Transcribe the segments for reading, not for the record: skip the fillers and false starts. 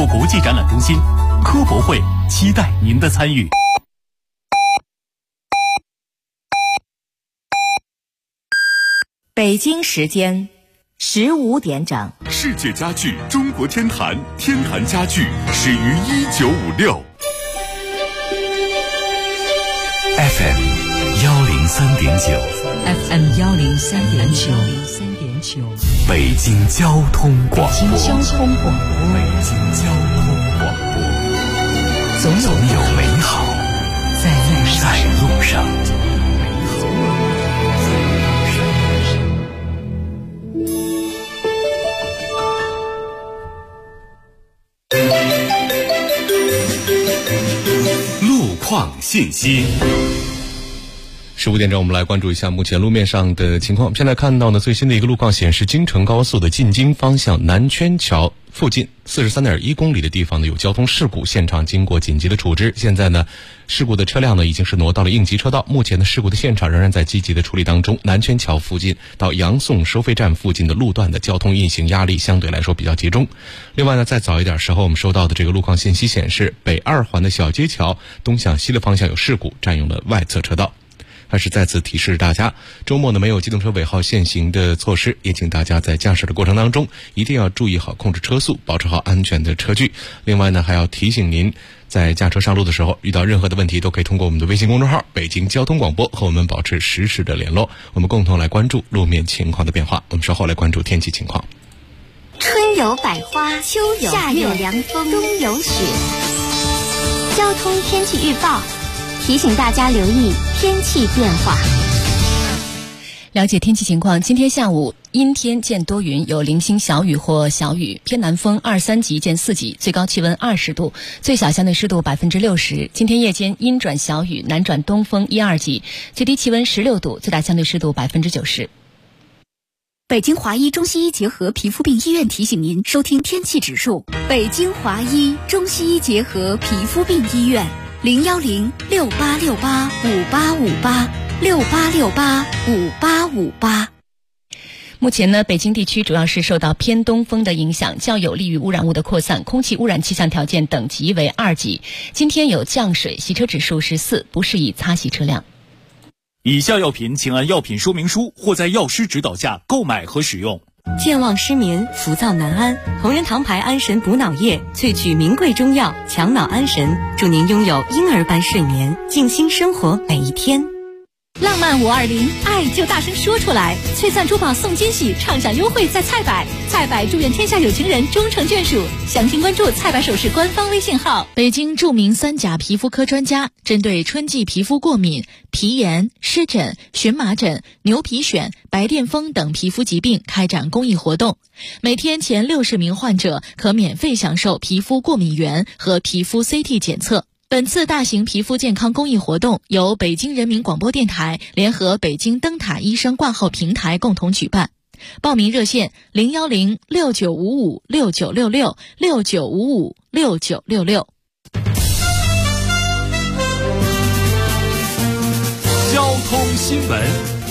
府国际展览中心，科博会期待您的参与。 北京时间15点整， 世界家具中国天坛，天坛家具始于1956。 FM 103.9 FM 103.9， 北京交通广播。总有美好在路上。路况信息。 15点钟，我们来关注一下目前路面上的情况。现在看到呢，最新的一个路况显示，京承高速的进京方向南圈桥附近43.1公里的地方呢有交通事故，现场经过紧急的处置。现在呢，事故的车辆呢已经是挪到了应急车道，目前的事故的现场仍然在积极的处理当中。南圈桥附近到杨宋收费站附近的路段的交通运行压力相对来说比较集中。另外呢，在早一点时候我们收到的这个路况信息显示，北2环的小街桥东向西的方向有事故，占用了外侧车道。还是再次提示大家，周末呢没有机动车尾号限行的措施，也请大家在驾驶的过程当中一定要注意好控制车速，保持好安全的车距。另外呢，还要提醒您，在驾车上路的时候，遇到任何的问题都可以通过我们的微信公众号北京交通广播和我们保持实时的联络，我们共同来关注路面情况的变化。我们稍后来关注天气情况。 春有百花，秋有夏有凉风，冬有雪。交通天气预报提醒大家留意天气变化。 了解天气情况，今天下午阴天见多云，有零星小雨或小雨，偏南风2、3级见4级，最高气温20度，最小相对湿度60%。今天夜间阴转小雨，南转东风1、2级，最低气温16度，最大相对湿度90%。 北京华医中西医结合皮肤病医院提醒您收听天气指数。北京华医中西医结合皮肤病医院，010-6868-5858，6868-5858。 目前呢，北京地区主要是受到偏东风的影响，较有利于污染物的扩散，空气污染气象条件等级为2级。今天有降水，洗车指数是4，不适宜擦洗车辆。 以下药品请按药品说明书或在药师指导下购买和使用。 健忘失眠、浮躁难安，同仁堂牌安神补脑液萃取名贵中药，强脑安神，祝您拥有婴儿般睡眠，静心生活每一天。 浪漫520，爱就大声说出来！璀璨珠宝送惊喜，畅享优惠在菜百，菜百祝愿天下有情人终成眷属。详情关注菜百首饰官方微信号。 北京著名3甲皮肤科专家针对春季皮肤过敏、皮炎、湿疹、荨麻疹、牛皮癣、白癜风等皮肤疾病开展公益活动，每天前60名患者可免费享受皮肤过敏原和皮肤 CT 检测。本次大型皮肤健康公益活动由北京人民广播电台联合北京灯塔医生挂号平台共同举办。报名热线010-6955-6966，6955-6966。 交通新闻。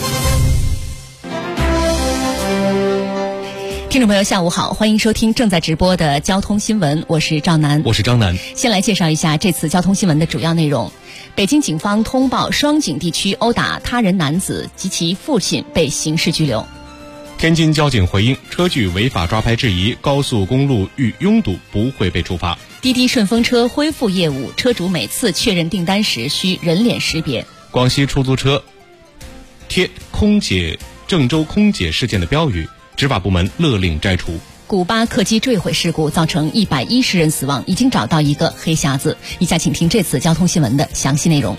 听众朋友下午好，欢迎收听正在直播的交通新闻，我是赵楠。 我是张楠。 先来介绍一下这次交通新闻的主要内容。北京警方通报双井地区殴打他人男子及其父亲被刑事拘留。 天津交警回应，车距违法抓拍质疑，高速公路遇拥堵不会被处罚。 滴滴顺风车恢复业务，车主每次确认订单时需人脸识别。 广西出租车贴郑州空姐事件的标语，执法部门勒令摘除。 古巴客机坠毁事故造成110人死亡，已经找到一个黑匣子。以下请听这次交通新闻的详细内容。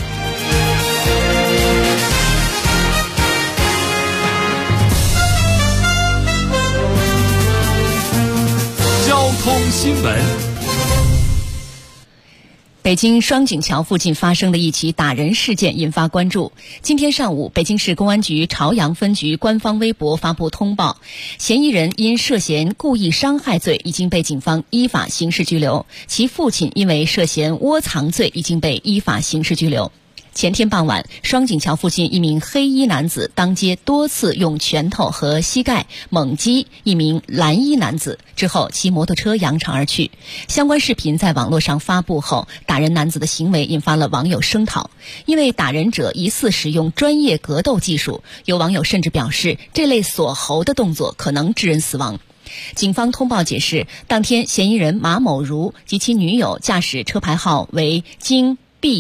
交通新闻。 北京双井桥附近发生的一起打人事件引发关注。今天上午，北京市公安局朝阳分局官方微博发布通报，嫌疑人因涉嫌故意伤害罪已经被警方依法刑事拘留，其父亲因为涉嫌窝藏罪已经被依法刑事拘留。 前天傍晚，双井桥附近一名黑衣男子当街多次用拳头和膝盖猛击一名蓝衣男子，之后骑摩托车扬长而去。相关视频在网络上发布后，打人男子的行为引发了网友声讨。因为打人者疑似使用专业格斗技术，有网友甚至表示这类锁喉的动作可能致人死亡。警方通报解释，当天嫌疑人马某如及其女友驾驶车牌号为京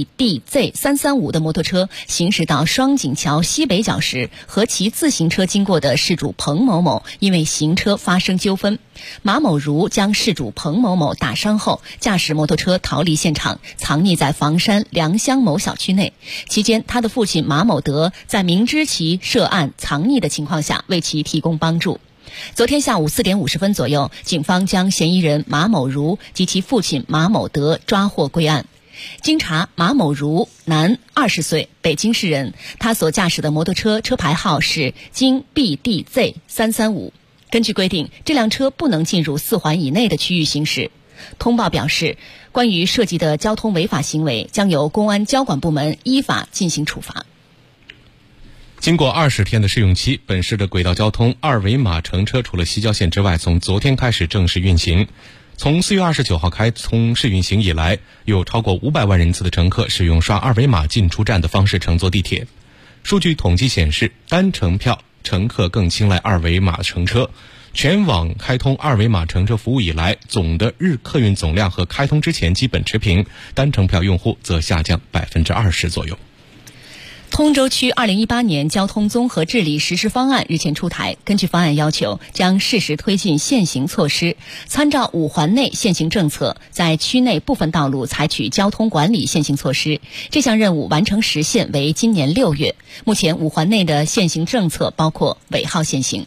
BDZ335的摩托车行驶到双井桥西北角时，和骑自行车经过的事主彭某某因为行车发生纠纷。马某如将事主彭某某打伤后，驾驶摩托车逃离现场，藏匿在房山良乡某小区内。期间，他的父亲马某德在明知其涉案藏匿的情况下，为其提供帮助。昨天下午4点50分左右，警方将嫌疑人马某如及其父亲马某德抓获归案。经查，马某如，男，20岁，北京市人，他所驾驶的摩托车车牌号是京BDZ335。根据规定，这辆车不能进入4环以内的区域行驶。通报表示，关于涉及的交通违法行为，将由公安交管部门依法进行处罚。 经过20天的试用期，本市的轨道交通二维码乘车除了西郊线之外，从昨天开始正式运行。从4月29号开通试运行以来，有超过500万人次的乘客使用刷二维码进出站的方式乘坐地铁。数据统计显示，单程票乘客更青睐二维码乘车。全网开通二维码乘车服务以来，总的日客运总量和开通之前基本持平，单程票用户则下降20%左右。 通州区2018年交通综合治理实施方案日前出台，根据方案要求，将适时推进现行措施，参照5环内现行政策，在区内部分道路采取交通管理现行措施。这项任务完成时限为今年6月。目前5环内的现行政策包括尾号限行。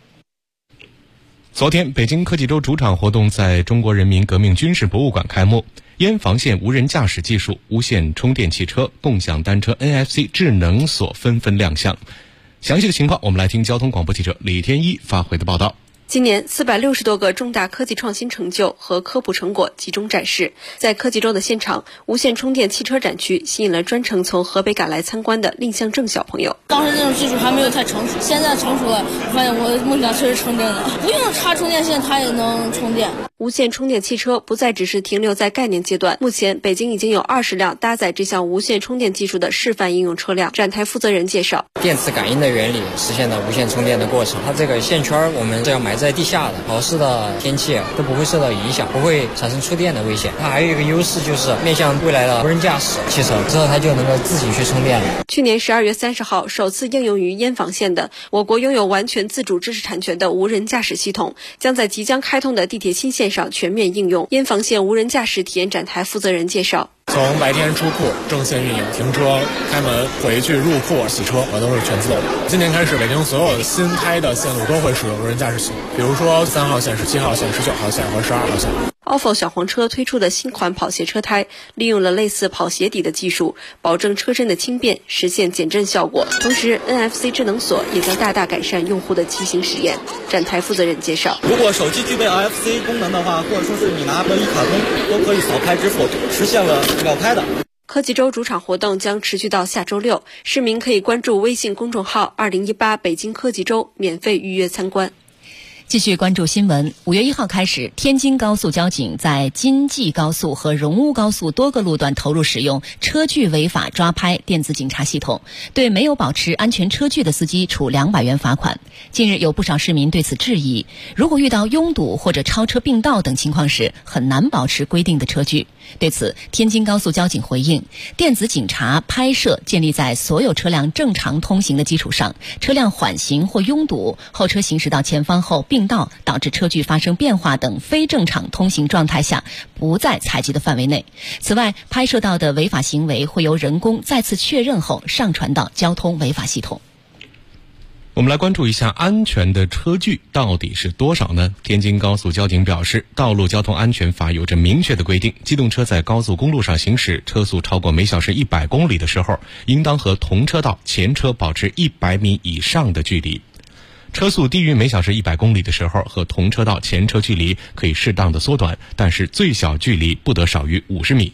昨天，北京科技周主场活动在中国人民革命军事博物馆开幕。燕房线无人驾驶技术、无线充电汽车、共享单车 NFC 智能锁纷纷亮相。详细的情况，我们来听交通广播记者李天一发回的报道。 今年460多个重大科技创新成就和科普成果集中展示。在科技周的现场，无线充电汽车展区吸引了专程从河北赶来参观的蔺相正小朋友。 当时这种技术还没有太成熟，现在成熟了，发现我梦想确实成真了，不用插充电线它也能充电。 无线充电汽车不再只是停留在概念阶段，目前北京已经有20辆搭载这项无线充电技术的示范应用车辆。展台负责人介绍， 电磁感应的原理实现了无线充电的过程。它这个线圈我们是要埋在地下的，潮湿的天气都不会受到影响，不会产生触电的危险。它还有一个优势就是面向未来的无人驾驶汽车之后，它就能够自己去充电了。 去年12月30号首次应用于燕房线的我国拥有完全自主知识产权的无人驾驶系统，将在即将开通的地铁新线上全面应用。燕房线无人驾驶体验展台负责人介绍， 从白天出库、正线运营、停车、开门、回去、入库、洗车，都是全自动的。今年开始，北京所有的新开的线路都会使用无人驾驶系统，比如说3号线、17号线、19号线和12号线。 ofo 小黄车推出的新款跑鞋车胎，利用了类似跑鞋底的技术，保证车身的轻便，实现减震效果。同时 NFC 智能锁也将大大改善用户的骑行实验。展台负责人介绍， 如果手机具备 NFC 功能的话，或者说是你拿个一卡通，都可以扫开支付，实现了秒开的。 科技周主场活动将持续到下周6，市民可以关注微信公众号2018北京科技周免费预约参观。 继续关注新闻。5月1号开始，天津高速交警在京济高速和荣乌高速多个路段投入使用车距违法抓拍电子警察系统，对没有保持安全车距的司机处200元罚款。近日有不少市民对此质疑，如果遇到拥堵或者超车并道等情况时，很难保持规定的车距。对此，天津高速交警回应，电子警察拍摄建立在所有车辆正常通行的基础上，车辆缓行或拥堵，后车行驶到前方后并道导致车距发生变化等非正常通行状态下，不在采集的范围内。此外，拍摄到的违法行为会由人工再次确认后上传到交通违法系统。 我们来关注一下安全的车距到底是多少呢？天津高速交警表示，《道路交通安全法》有着明确的规定，机动车在高速公路上行驶，车速超过每小时100公里的时候，应当和同车道前车保持100米以上的距离。车速低于每小时100公里的时候，和同车道前车距离可以适当的缩短，但是最小距离不得少于50米。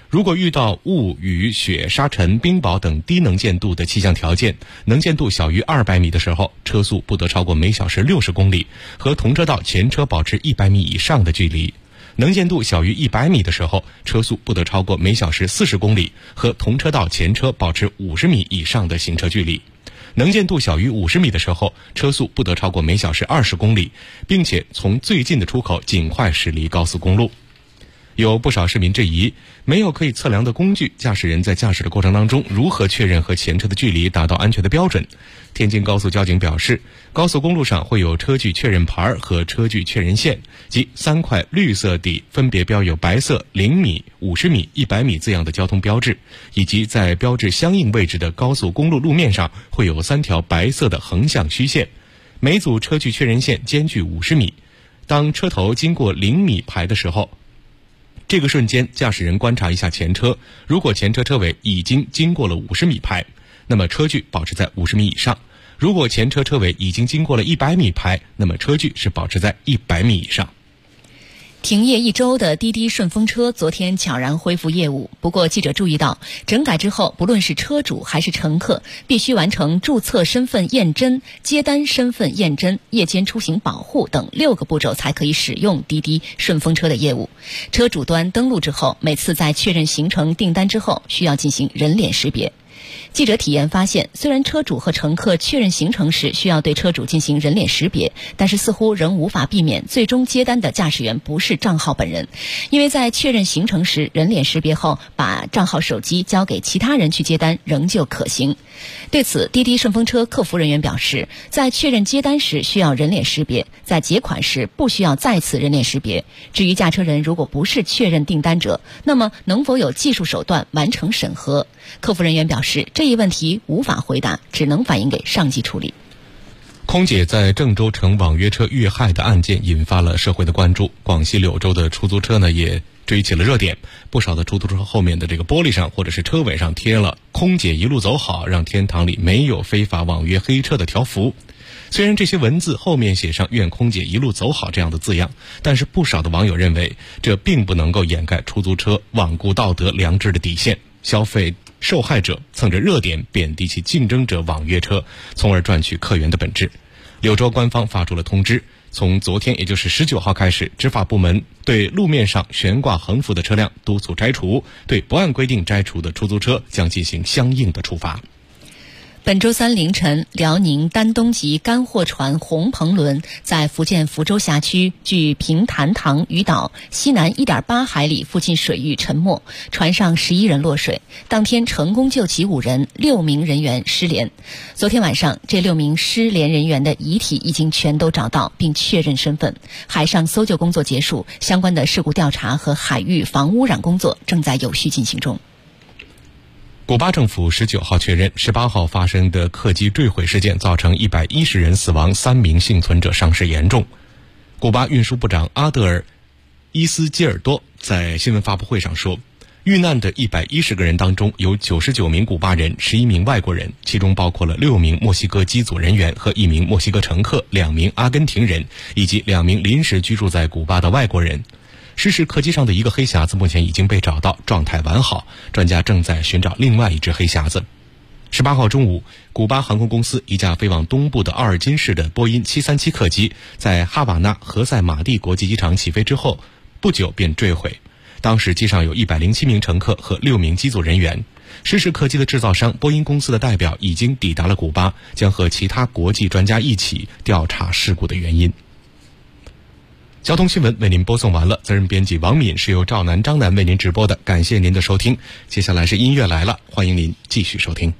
如果遇到雾、雨、雪、沙尘、冰雹等低能见度的气象条件，能见度小于200米的时候，车速不得超过每小时60公里，和同车道前车保持100米以上的距离；能见度小于100米的时候，车速不得超过每小时40公里，和同车道前车保持50米以上的行车距离；能见度小于50米的时候，车速不得超过每小时20公里，并且从最近的出口尽快驶离高速公路。有不少市民质疑，没有可以测量的工具，驾驶人在驾驶的过程当中如何确认和前车的距离达到安全的标准？天津高速交警表示，高速公路上会有车距确认牌和车距确认线，即3块绿色底分别标有白色0米、50米、100米字样的交通标志，以及在标志相应位置的高速公路路面上会有3条白色的横向虚线，每组车距确认线间距50米。当车头经过0米牌的时候，这个瞬间驾驶人观察一下前车，如果前车车尾已经经过了50米牌，那么车距保持在50米以上；如果前车车尾已经经过了100米牌，那么车距是保持在100米以上。 停业1周的滴滴顺风车昨天悄然恢复业务，不过记者注意到，整改之后，不论是车主还是乘客，必须完成注册身份验真、接单身份验真、夜间出行保护等6个步骤才可以使用滴滴顺风车的业务。车主端登录之后，每次在确认行程订单之后，需要进行人脸识别。记者体验发现，虽然车主和乘客确认行程时需要对车主进行人脸识别，但是似乎仍无法避免最终接单的驾驶员不是账号本人，因为在确认行程时，人脸识别后把账号手机交给其他人去接单仍旧可行。对此，滴滴顺风车客服人员表示，在确认接单时需要人脸识别，在结款时不需要再次人脸识别。至于驾车人如果不是确认订单者，那么能否有技术手段完成审核？客服人员表示，这一问题无法回答，只能反映给上级处理。 空姐在郑州乘网约车遇害的案件引发了社会的关注，广西柳州的出租车呢也追起了热点，不少的出租车后面的这个玻璃上或者是车尾上贴了“空姐一路走好，让天堂里没有非法网约黑车”的条幅。虽然这些文字后面写上“愿空姐一路走好”这样的字样，但是不少的网友认为，这并不能够掩盖出租车罔顾道德良知的底线，消费受害者蹭着热点贬低其竞争者网约车，从而赚取客源的本质。柳州官方发出了通知，从昨天也就是19号开始，执法部门对路面上悬挂横幅的车辆督促摘除，对不按规定摘除的出租车将进行相应的处罚。 本周三凌晨，辽宁丹东籍干货船红鹏轮在福建福州辖区距平潭塘渔岛西南 1.8 海里附近水域沉没，船上11人落水。当天成功救起5人，6名人员失联。昨天晚上，这6名失联人员的遗体已经全都找到并确认身份。海上搜救工作结束，相关的事故调查和海域防污染工作正在有序进行中。 古巴政府19号确认，18号发生的客机坠毁事件造成110人死亡，3名幸存者伤势严重。古巴运输部长阿德尔·伊斯基尔多在新闻发布会上说，遇难的110个人当中有99名古巴人，11名外国人，其中包括了6名墨西哥机组人员和1名墨西哥乘客，2名阿根廷人，以及2名临时居住在古巴的外国人。失事客机上的一个黑匣子目前已经被找到，状态完好，专家正在寻找另外一只黑匣子。18号中午，古巴航空公司一架飞往东部的奥尔金市的波音737客机在哈瓦那何塞马蒂国际机场起飞之后不久便坠毁，当时机上有107名乘客和6名机组人员。失事客机的制造商波音公司的代表已经抵达了古巴，将和其他国际专家一起调查事故的原因。交通新闻为您播送完了，责任编辑王敏，是由赵楠、张楠为您直播的，感谢您的收听。接下来是音乐来了，欢迎您继续收听。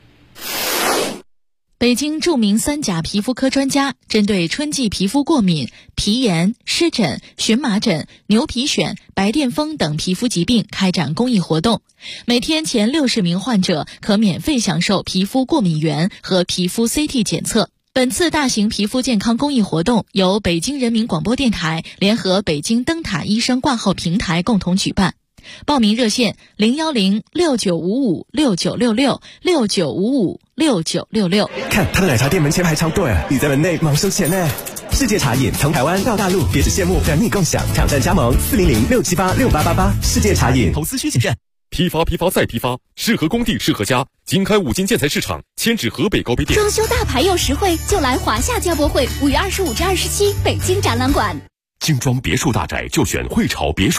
北京著名3甲皮肤科专家针对春季皮肤过敏、皮炎、湿疹、荨麻疹、牛皮癣、白癜风等皮肤疾病开展公益活动，每天前60名患者可免费享受皮肤过敏原和皮肤 CT 检测。本次大型皮肤健康公益活动由北京人民广播电台联合北京灯塔医生挂号平台共同举办。报名热线010-6955-6966，6955-6966。 看他的奶茶店门前排超队，你在门内忙收钱呢。世界茶饮从台湾到大陆，别只羡慕，让你共享，挑战加盟400-678-6888。世界茶饮， 投资需谨慎。 批发再批发，适合工地适合家。经开5金建材市场，迁至河北高碑店。 装修大牌又实惠，就来华夏家博会，5月25至27，北京展览馆。 精装别墅大宅就选汇潮别墅。